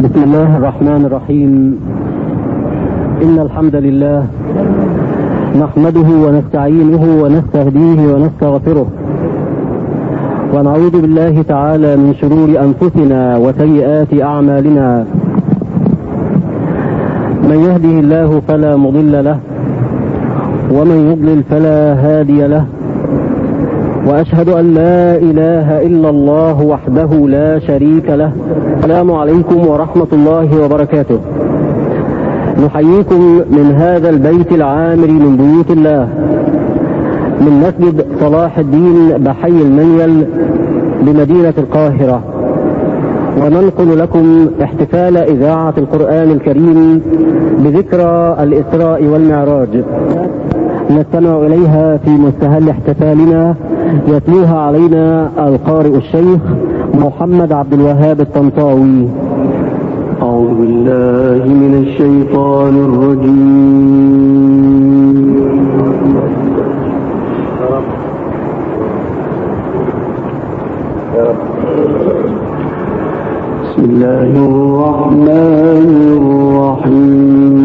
بسم الله الرحمن الرحيم. إن الحمد لله نحمده ونستعينه ونستهديه ونستغفره، ونعوذ بالله تعالى من شرور أنفسنا وسيئات أعمالنا. من يهده الله فلا مضل له، ومن يضلل فلا هادي له، وأشهد أن لا إله إلا الله وحده لا شريك له. السلام عليكم ورحمة الله وبركاته. نحييكم من هذا البيت العامر من بيوت الله، من مسجد صلاح الدين بحي المنيل بمدينة القاهرة، وننقل لكم احتفال إذاعة القرآن الكريم بذكرى الإسراء والمعراج، نستمع إليها في مستهل احتفالنا، يتلوها علينا القارئ الشيخ محمد عبد الوهاب الطنطاوي. أعوذ بالله من الشيطان الرجيم. بسم الله الرحمن الرحيم.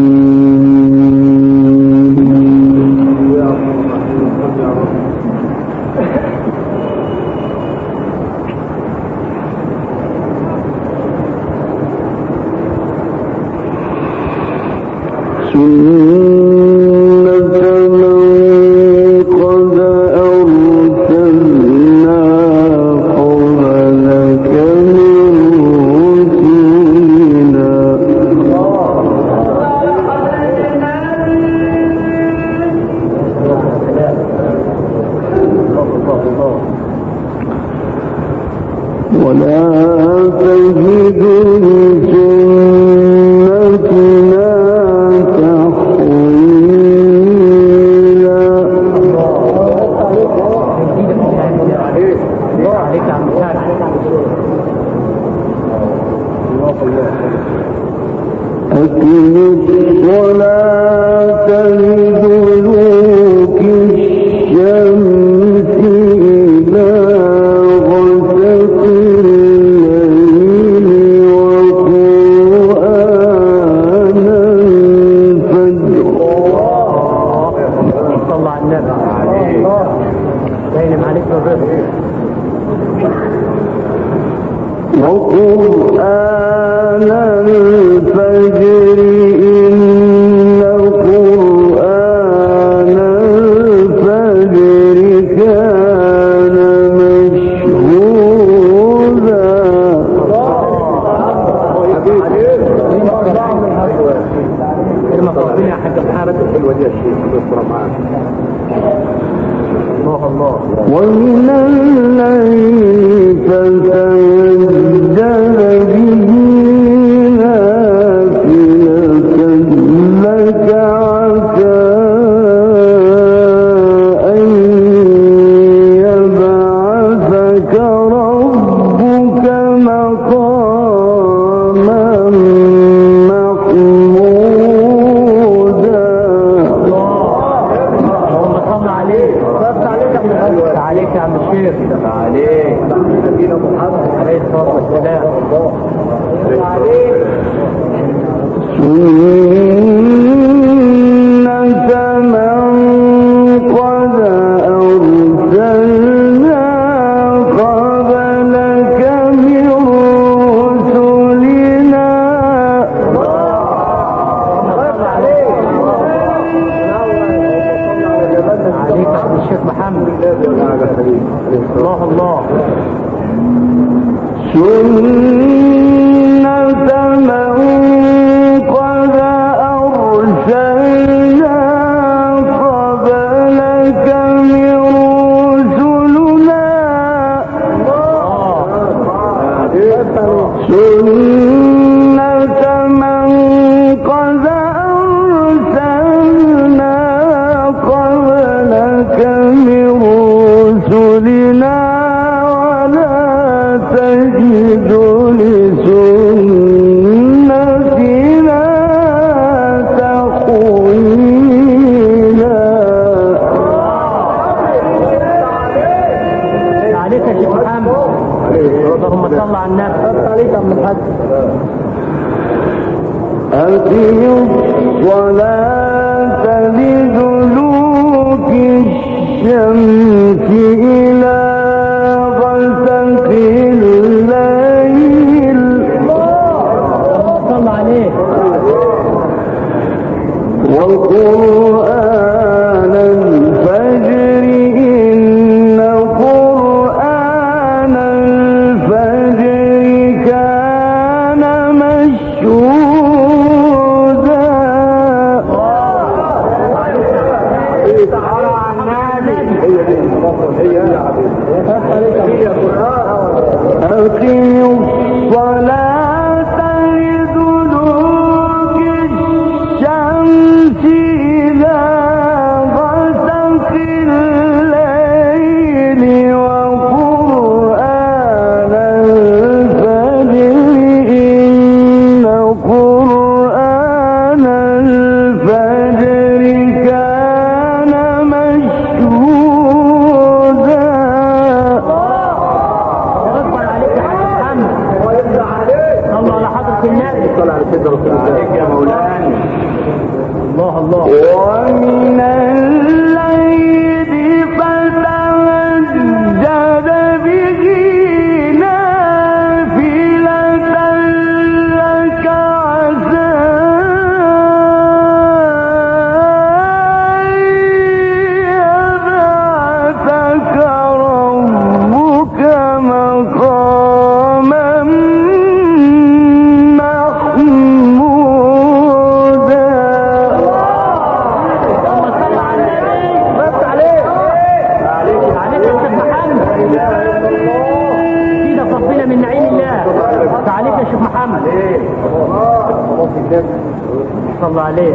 صلى عليه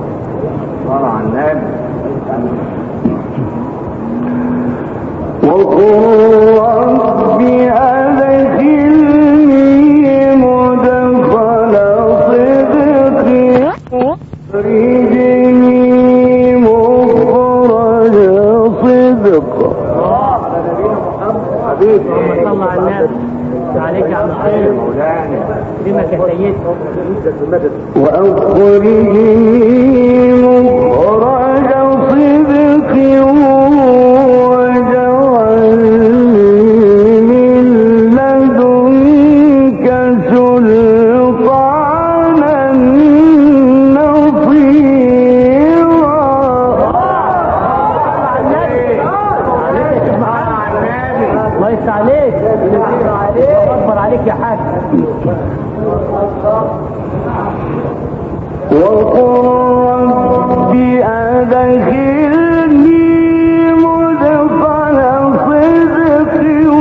صلى على النبي. وقل رب أدخلني مدخل صدق واخرجني مخرج صدق. حبيبي صلى على النبي عليك يا عم الشيخ بما كسيت وأخرجني مخرج صدق واجعلني من لدنك سلطانا نصيرا. الله يفتح عليك اكبر عليك يا حاج. وقل رب أدخلني مدخل صدق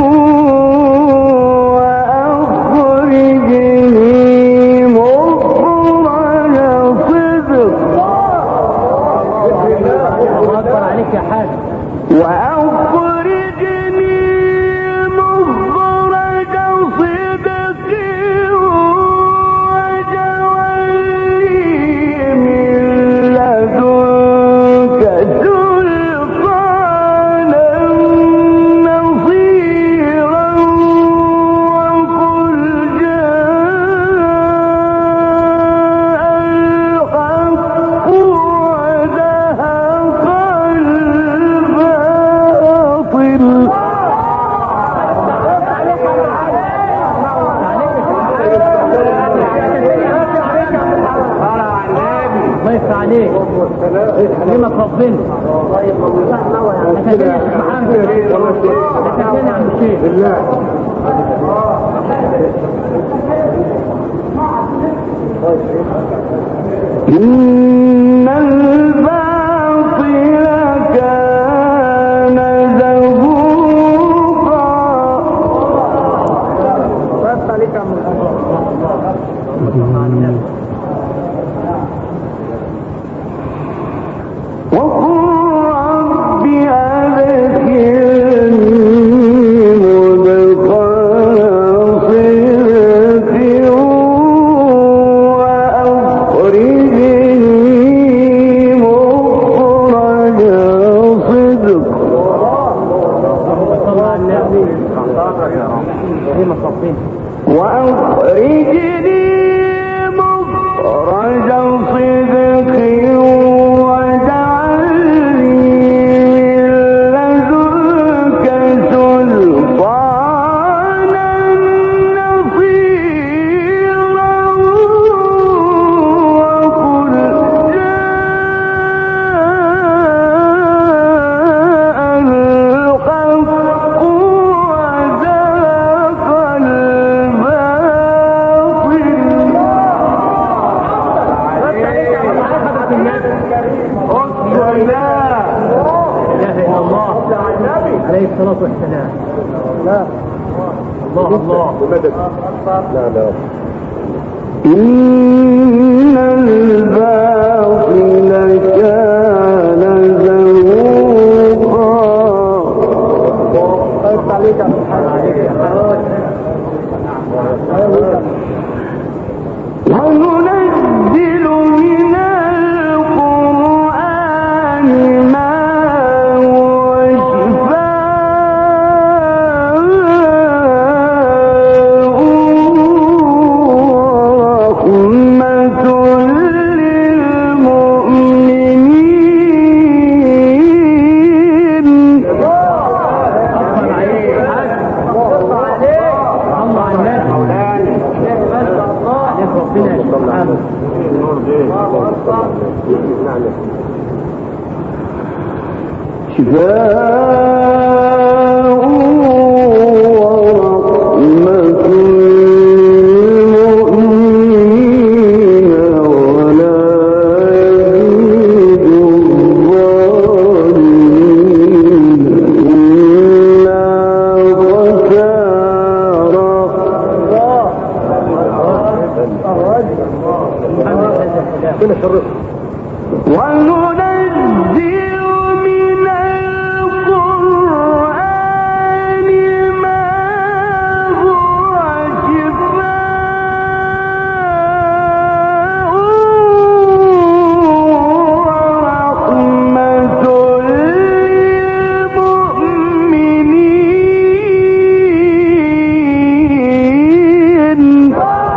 وأخرجني مخرج صدق. اكبر عليك يا حاج. وأخرجني مخرج صدق وجعلني من لدنك سلطانا نصيرا. وقل جاء الحق وزهق الباطل. الله يفتح عليك لما تفضلني تكلمني يا شيخ محمد تكلمني يا عم الشيخ بالله. إن الباطل كان زهوقا. وقل رب أدخلني مدخل صدق وأخرجني مخرج صدق. صلى على النبي لما تفضلني وأخرجني مخرج الصلاة والسلام. لا الله لا إن الباطل كان زهوقا. وننزل من القرآن ما هو شفاء ورحمة للمؤمنين. شفاء ورحمة للمؤمنين ولا يزيد الظالمين إلا خسارا. وننزل من القرآن ما هو شفاء ورحمة للمؤمنين.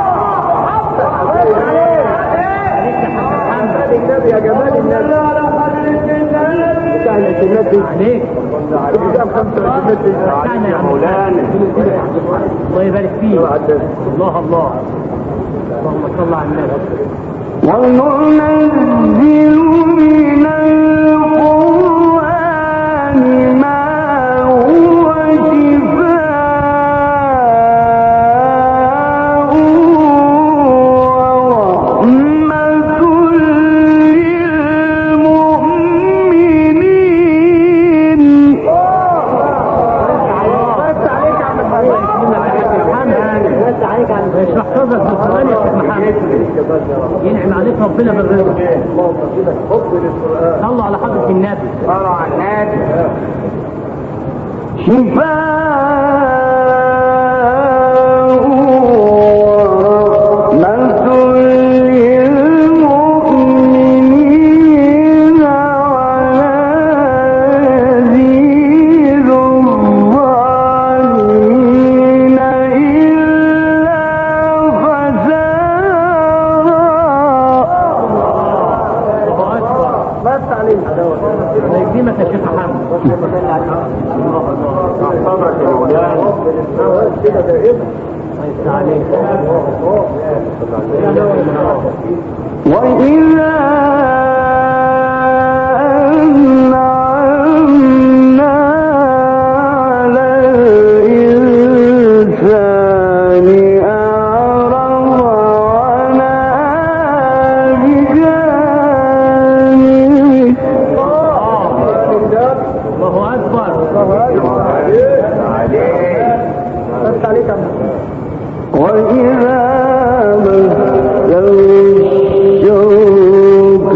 يا جمال النبي عليك يا مولانا الله يبارك فيك. الله اللهم صل على النبي. وننزل من القرآن ما هو شفاء ورحمة للمؤمنين. مش محفظك بالقرآن يا شيخ محمد. ينعم عليك ربنا بالرضا. صلوا على حضرة النبي. صلوا على النبي. شفاء ورحمة للمؤمنين ولا يزيد الظالمين إلا خسارا. بس عليك. الله يكرمك يا شيخ محمد. صبرك يا مولانا. كده دائما. وإذا أنعمنا على الإنسان أعرض ونأى بجانبه. الله أكبر. وإذا مسه الشر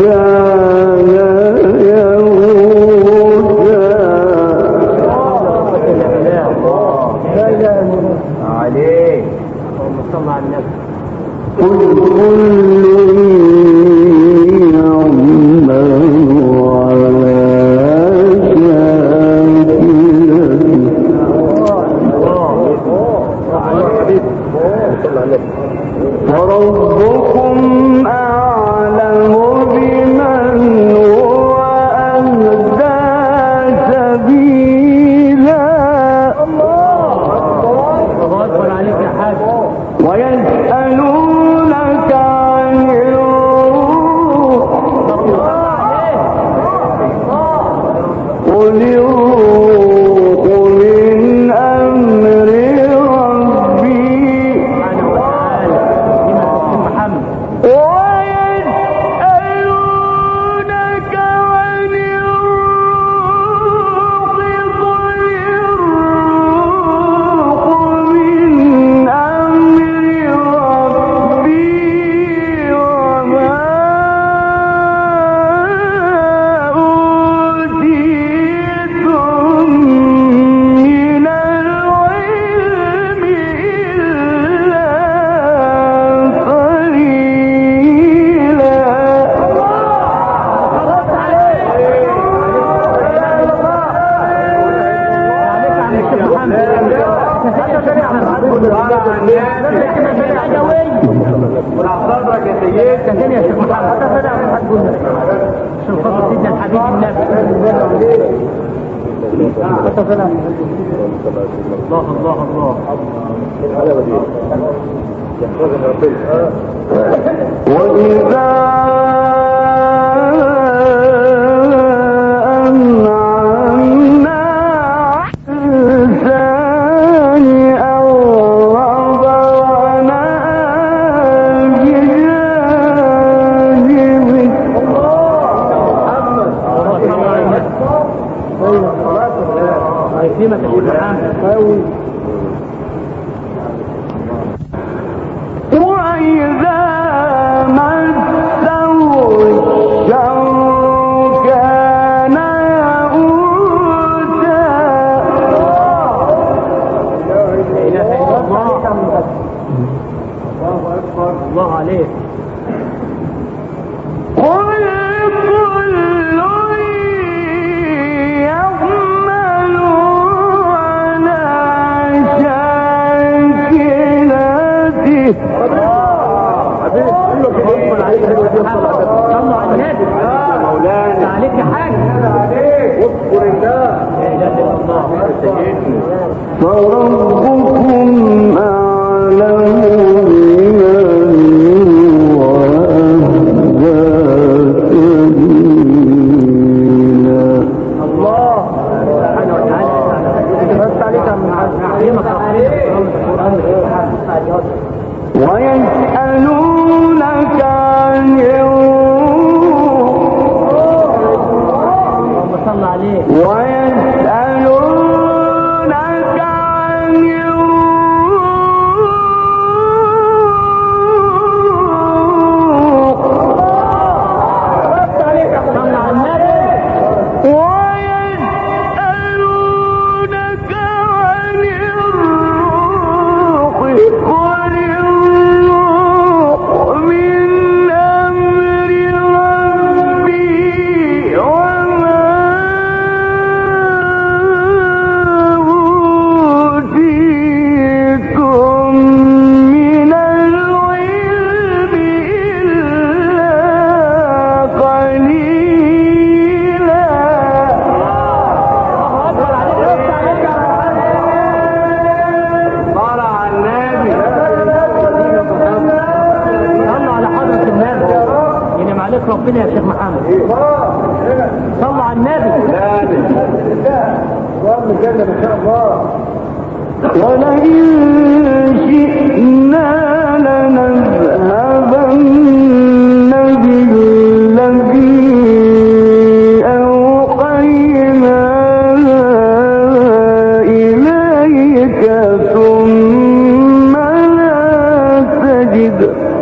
صدرك يا سيد. تاني يا شيخ محمد هذا فلا أحد قلنا عشان خاطر سيدنا الحبيب النبي. الله الله الله. وإذا أنعمنا الإنسان أعرض ونأى بجانبه. كلمة الإبراهيم وإذا مسه الشر كان يئوسا. لا إله إلا الله. الله أكبر. الله عليك. قل كل يعمل على شاكلته. صلوا على النبي. مولانا عليك حاجة. اذكر الله. لا إله إلا الله. فربكم أعلم بمن هو أهدى سبيلا. الله سبحانه وتعالى. بس عليك من تعليمك ويسألونك عن اللهم صل عليه. ويسألونك عن صل على النبي. ويسألونك عن الروح قل الروح من أمر ربي وما أوتيتم من العلم إلا قليلا. طلع النبي. صلوا على حضرة النبي. ينعم عليك ربنا يا شيخ محمد. صلوا على النبي. ولئن شئنا لنذهبن بالذي أوحينا إليك ثم لا تجد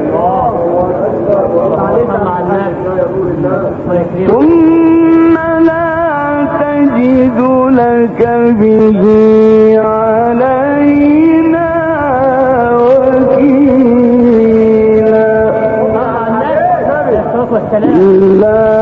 صلوا على النبي. ثم لا تجد لك به علينا وكيلا. الصلاة والسلام. إلا